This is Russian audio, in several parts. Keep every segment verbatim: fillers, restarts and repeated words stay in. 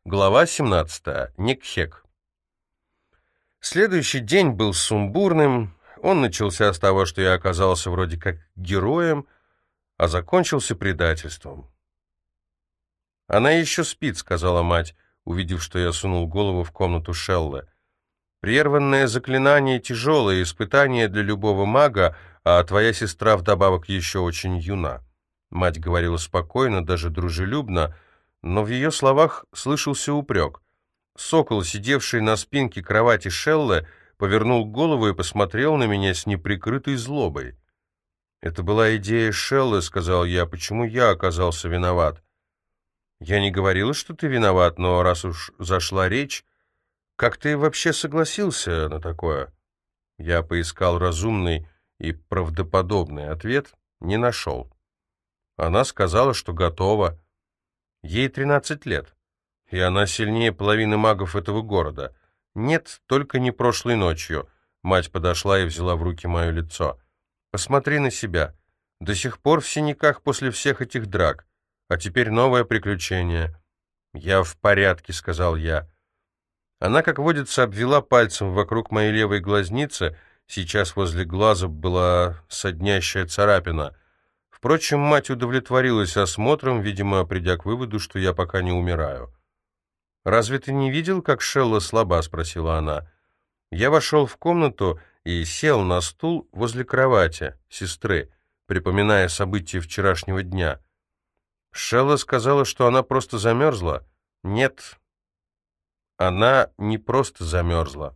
Глава семнадцатая. Никхек. Следующий день был сумбурным. Он начался с того, что я оказался вроде как героем, а закончился предательством. «Она еще спит», — сказала мать, увидев, что я сунул голову в комнату Шеллы. «Прерванное заклинание — тяжелое испытание для любого мага, а твоя сестра вдобавок еще очень юна». Мать говорила спокойно, даже дружелюбно, но в ее словах слышался упрек. Сокол, сидевший на спинке кровати Шеллы, повернул голову и посмотрел на меня с неприкрытой злобой. «Это была идея Шеллы», — сказал я. «Почему я оказался виноват?» «Я не говорила, что ты виноват, но раз уж зашла речь, как ты вообще согласился на такое?» Я поискал разумный и правдоподобный ответ, не нашел. Она сказала, что готова. Ей тринадцать лет, и она сильнее половины магов этого города. Нет, только не прошлой ночью. Мать подошла и взяла в руки мое лицо. «Посмотри на себя. До сих пор в синяках после всех этих драк. А теперь новое приключение». «Я в порядке», — сказал я. Она, как водится, обвела пальцем вокруг моей левой глазницы. Сейчас возле глаза была соднящая царапина. Впрочем, мать удовлетворилась осмотром, видимо, придя к выводу, что я пока не умираю. «Разве ты не видел, как Шелла слаба?» — спросила она. Я вошел в комнату и сел на стул возле кровати сестры, припоминая события вчерашнего дня. Шелла сказала, что она просто замерзла. Нет, она не просто замерзла.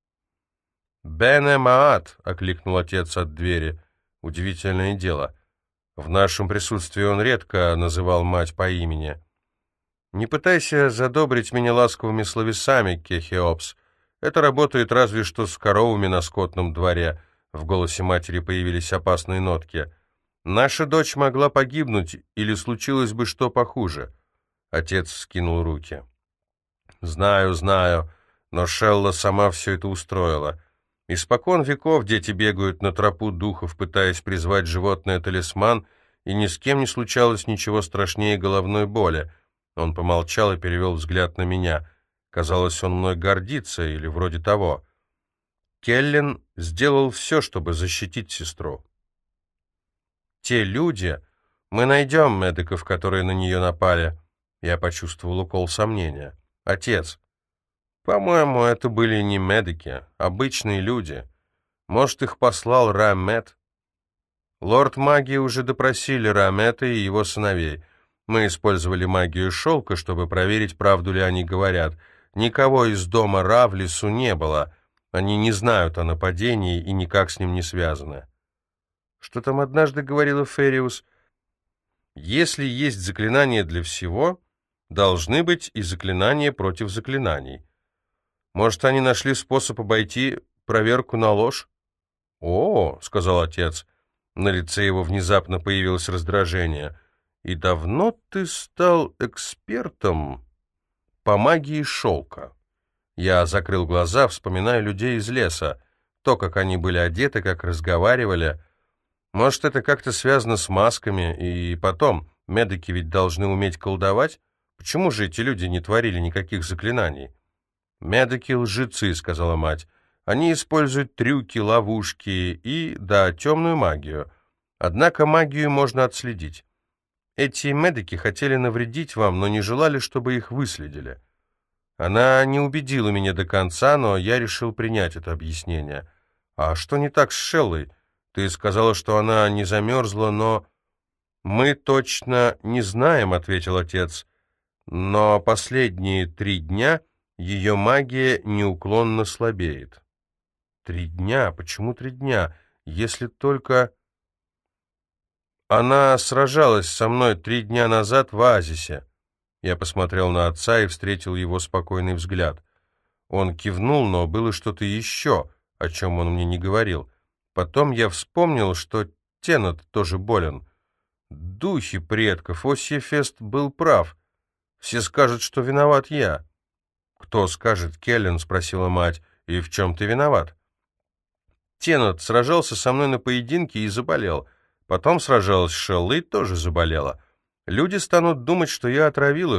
«Бене Маат!» — окликнул отец от двери. Удивительное дело. В нашем присутствии он редко называл мать по имени. «Не пытайся задобрить меня ласковыми словесами, Кехеопс. Это работает разве что с коровами на скотном дворе». В голосе матери появились опасные нотки. «Наша дочь могла погибнуть, или случилось бы что похуже». Отец скинул руки. «Знаю, знаю, но Шелла сама все это устроила. Испокон веков дети бегают на тропу духов, пытаясь призвать животное-талисман, и ни с кем не случалось ничего страшнее головной боли». Он помолчал и перевел взгляд на меня. Казалось, он мной гордится, или вроде того. Келлен сделал все, чтобы защитить сестру. «Те люди... Мы найдем медиков, которые на нее напали». Я почувствовал укол сомнения. «Отец, по-моему, это были не медики, обычные люди. Может, их послал Рамет?» Лорд магии уже допросили Рамета и его сыновей. Мы использовали магию шелка, чтобы проверить, правду ли они говорят. Никого из дома Ра в лесу не было. Они не знают о нападении и никак с ним не связаны. Что там однажды говорила Фериус? Если есть заклинания для всего, должны быть и заклинания против заклинаний. Может, они нашли способ обойти проверку на ложь? «О, — сказал отец, — на лице его внезапно появилось раздражение. И давно ты стал экспертом по магии шелка?» Я закрыл глаза, вспоминая людей из леса, то, как они были одеты, как разговаривали. Может, это как-то связано с масками, и потом, медики ведь должны уметь колдовать? Почему же эти люди не творили никаких заклинаний? «Медики — лжецы», — сказала мать. «Они используют трюки, ловушки и, да, темную магию. Однако магию можно отследить. Эти медики хотели навредить вам, но не желали, чтобы их выследили». Она не убедила меня до конца, но я решил принять это объяснение. «А что не так с Шеллой? Ты сказала, что она не замерзла, но...» «Мы точно не знаем», — ответил отец. «Но последние три дня ее магия неуклонно слабеет». «Три дня? Почему три дня? Если только...» «Она сражалась со мной три дня назад в оазисе». Я посмотрел на отца и встретил его спокойный взгляд. Он кивнул, но было что-то еще, о чем он мне не говорил. Потом я вспомнил, что Теннет тоже болен. Духи предков, Осьефест был прав. Все скажут, что виноват я. «Кто скажет, Келлен?» — спросила мать. «И в чем ты виноват?» «Теннет сражался со мной на поединке и заболел. Потом сражалась Шелла и тоже заболела. Люди станут думать, что я отравил их,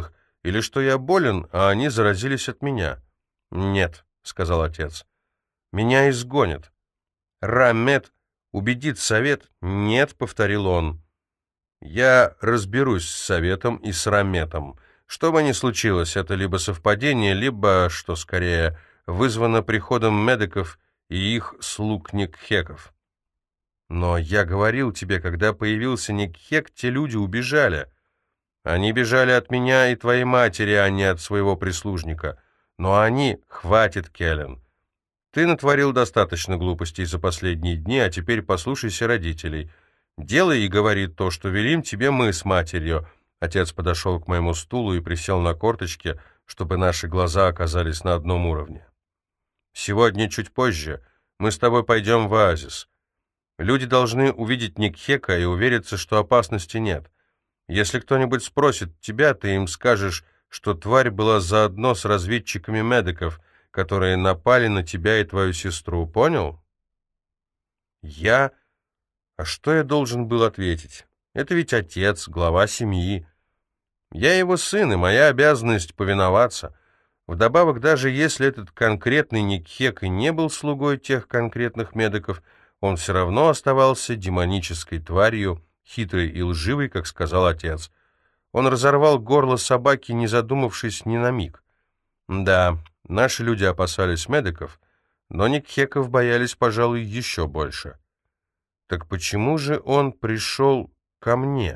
Или что я болен, а они заразились от меня?» «Нет», — сказал отец. «Меня изгонят. Рамет убедит совет?» «Нет», — повторил он. «Я разберусь с советом и с Раметом. Что бы ни случилось, это либо совпадение, либо, что скорее, вызвано приходом медиков и их слуг Никхеков. Но я говорил тебе, когда появился Никхек, те люди убежали. Они бежали от меня и твоей матери, а не от своего прислужника. Но они... Хватит, Келлен. Ты натворил достаточно глупостей за последние дни, а теперь послушайся родителей. Делай и говори то, что велим тебе мы с матерью». Отец подошел к моему стулу и присел на корточки, чтобы наши глаза оказались на одном уровне. «Сегодня, чуть позже, мы с тобой пойдем в оазис. Люди должны увидеть Никхека и увериться, что опасности нет. Если кто-нибудь спросит тебя, ты им скажешь, что тварь была заодно с разведчиками медиков, которые напали на тебя и твою сестру. Понял?» «Я? А что я должен был ответить? Это ведь отец, глава семьи. Я его сын, и моя обязанность повиноваться. Вдобавок, даже если этот конкретный Никхек и не был слугой тех конкретных медиков, он все равно оставался демонической тварью, хитрой и лживой, как сказал отец. Он разорвал горло собаки, не задумавшись ни на миг. Да, наши люди опасались медиков, но Никхеков боялись, пожалуй, еще больше. Так почему же он пришел ко мне?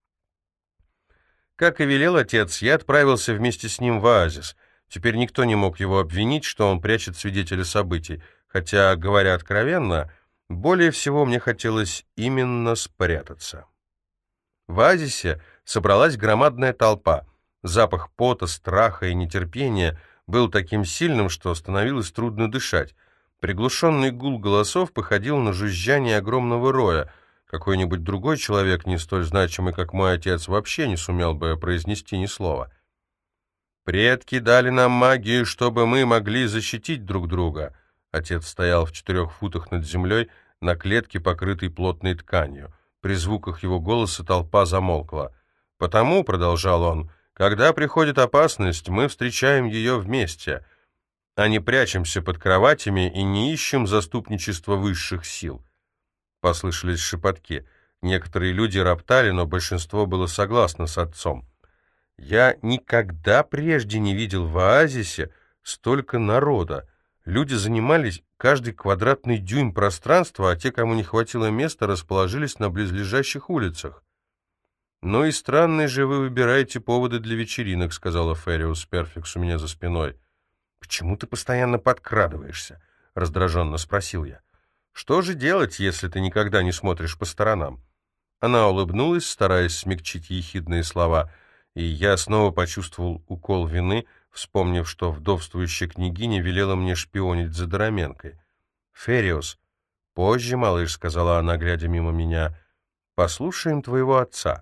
Как и велел отец, я отправился вместе с ним в оазис. Теперь никто не мог его обвинить, что он прячет свидетеля событий, хотя, говоря откровенно, более всего мне хотелось именно спрятаться. В оазисе собралась громадная толпа. Запах пота, страха и нетерпения был таким сильным, что становилось трудно дышать. Приглушенный гул голосов походил на жужжание огромного роя. Какой-нибудь другой человек, не столь значимый, как мой отец, вообще не сумел бы произнести ни слова. «Предки дали нам магию, чтобы мы могли защитить друг друга». Отец стоял в четырех футах над землей на клетке, покрытой плотной тканью. При звуках его голоса толпа замолкла. «Потому, — продолжал он, — когда приходит опасность, мы встречаем ее вместе, а не прячемся под кроватями и не ищем заступничества высших сил». Послышались шепотки. Некоторые люди роптали, но большинство было согласно с отцом. Я никогда прежде не видел в оазисе столько народа. Люди занимались каждый квадратный дюйм пространства, а те, кому не хватило места, расположились на близлежащих улицах. «Ну и странные же вы выбираете поводы для вечеринок», — сказала Фериус Перфикс у меня за спиной. «Почему ты постоянно подкрадываешься?» — раздраженно спросил я. «Что же делать, если ты никогда не смотришь по сторонам?» Она улыбнулась, стараясь смягчить ехидные слова, и я снова почувствовал укол вины, вспомнив, что вдовствующая княгиня велела мне шпионить за Дороменкой. «Фериус, позже, малыш», — сказала она, глядя мимо меня, — «послушаем твоего отца».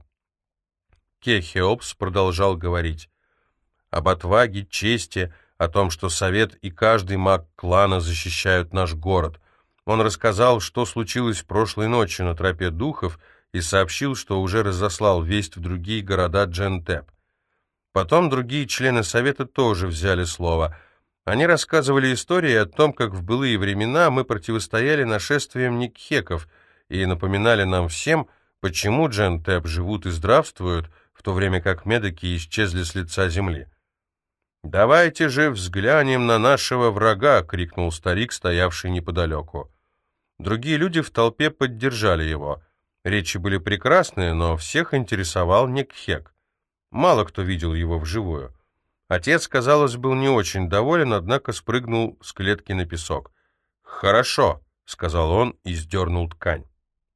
Кехеопс продолжал говорить об отваге, чести, о том, что совет и каждый маг клана защищают наш город. Он рассказал, что случилось прошлой ночью на тропе духов, и сообщил, что уже разослал весть в другие города Джентеп. Потом другие члены совета тоже взяли слово. Они рассказывали истории о том, как в былые времена мы противостояли нашествиям Никхеков и напоминали нам всем, почему Джентеп живут и здравствуют, в то время как медики исчезли с лица земли. «Давайте же взглянем на нашего врага!» — крикнул старик, стоявший неподалеку. Другие люди в толпе поддержали его. Речи были прекрасные, но всех интересовал Никхек. Мало кто видел его вживую. Отец, казалось, был не очень доволен, однако спрыгнул с клетки на песок. «Хорошо», — сказал он и сдернул ткань.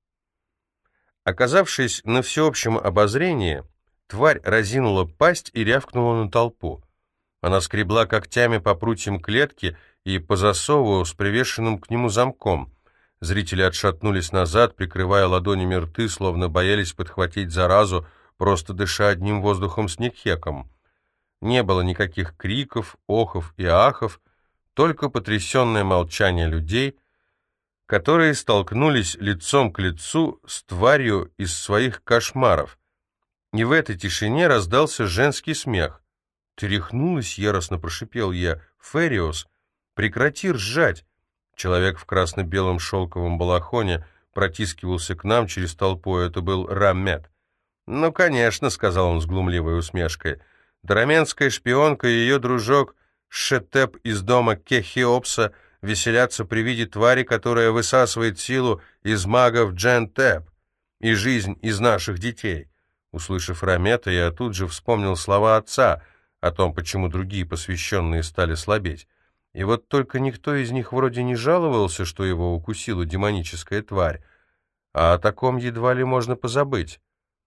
Оказавшись на всеобщем обозрении, тварь разинула пасть и рявкнула на толпу. Она скребла когтями по прутьям клетки и по засову с привешенным к нему замком. Зрители отшатнулись назад, прикрывая ладонями рты, словно боялись подхватить заразу, просто дыша одним воздухом с Никхеком. Не было никаких криков, охов и ахов, только потрясенное молчание людей, которые столкнулись лицом к лицу с тварью из своих кошмаров. И в этой тишине раздался женский смех. «Ты рехнулась?» — яростно прошипел я. «Фериус, прекрати ржать!» Человек в красно-белом шелковом балахоне протискивался к нам через толпу. Это был Рамет. «Ну, конечно», — сказал он с глумливой усмешкой. «Драменская шпионка и ее дружок Шетеп из дома Кехиопса веселятся при виде твари, которая высасывает силу из магов Джентеп и жизнь из наших детей». Услышав Рамета, я тут же вспомнил слова отца о том, почему другие посвященные стали слабеть. И вот только никто из них вроде не жаловался, что его укусила демоническая тварь, а о таком едва ли можно позабыть.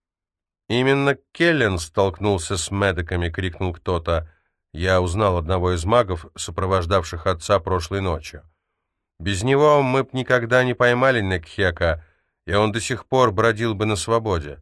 «Именно Келлен столкнулся с медиками!» — крикнул кто-то. Я узнал одного из магов, сопровождавших отца прошлой ночью. «Без него мы б никогда не поймали Некхека, и он до сих пор бродил бы на свободе».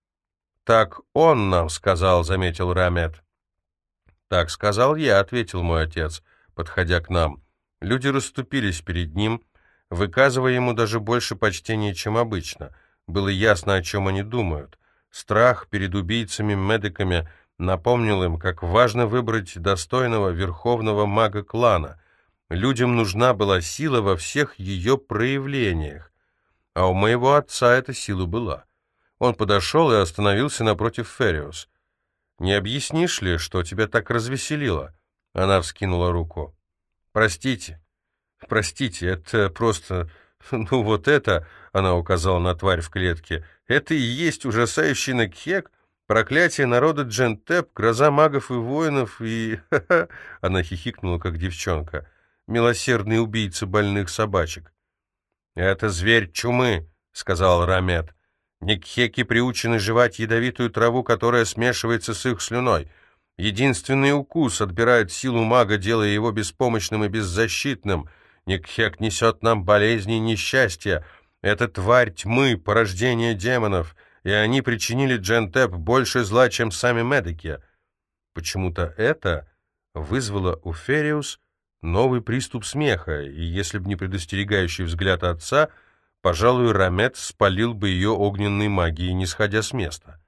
«Так он нам сказал», — заметил Рамет. «Так сказал я», — ответил мой отец, подходя к нам. Люди расступились перед ним, выказывая ему даже больше почтения, чем обычно. Было ясно, о чем они думают. Страх перед убийцами-медиками напомнил им, как важно выбрать достойного верховного мага клана. Людям нужна была сила во всех ее проявлениях. А у моего отца эта сила была. Он подошел и остановился напротив Фериус. «Не объяснишь ли, что тебя так развеселило?» Она вскинула руку. «Простите, простите, это просто... Ну вот это...» — она указала на тварь в клетке. «Это и есть ужасающий Некхек, проклятие народа Джентеп, гроза магов и воинов и...» Она хихикнула, как девчонка. «Милосердный убийца больных собачек». «Это зверь чумы», — сказал Рамет. «Некхеки приучены жевать ядовитую траву, которая смешивается с их слюной. Единственный укус отбирает силу мага, делая его беспомощным и беззащитным. Некхек несет нам болезни и несчастья. Это тварь тьмы, порождение демонов, и они причинили Джентеп больше зла, чем сами медики». Почему-то это вызвало у Фериус новый приступ смеха, и если бы не предостерегающий взгляд отца, пожалуй, Рамет спалил бы ее огненной магией, не сходя с места.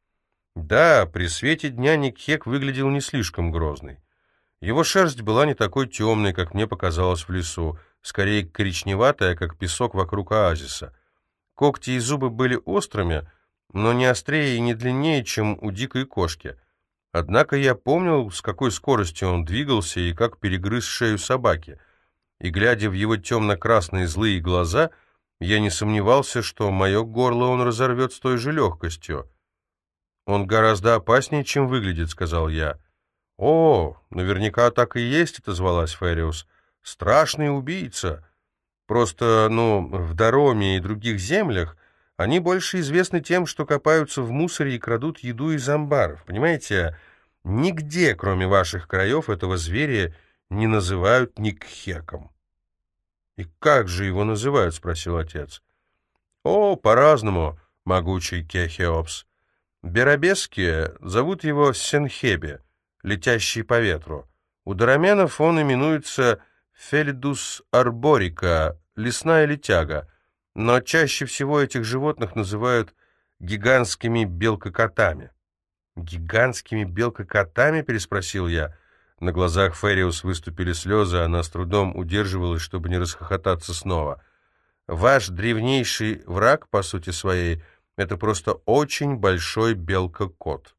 Да, при свете дня Некхек выглядел не слишком грозный. Его шерсть была не такой темной, как мне показалось в лесу, скорее коричневатая, как песок вокруг оазиса. Когти и зубы были острыми, но не острее и не длиннее, чем у дикой кошки. Однако я помнил, с какой скоростью он двигался и как перегрыз шею собаки. И, глядя в его темно-красные злые глаза, я не сомневался, что мое горло он разорвет с той же легкостью. «Он гораздо опаснее, чем выглядит», — сказал я. «О, наверняка так и есть», — отозвалась Фериус. «Страшный убийца. Просто, ну, в Дароме и других землях они больше известны тем, что копаются в мусоре и крадут еду из амбаров. Понимаете, нигде, кроме ваших краев, этого зверя не называют Некхеком». «И как же его называют?» — спросил отец. «О, по-разному, могучий Кехиопс. Беробесские зовут его Сенхебе, летящий по ветру. У дароменов он именуется Фелидус арборика, лесная летяга, но чаще всего этих животных называют гигантскими белкокотами». «Гигантскими белкокотами?» — переспросил я. На глазах Фериус выступили слезы, она с трудом удерживалась, чтобы не расхохотаться снова. «Ваш древнейший враг, по сути своей, это просто очень большой белка-кот».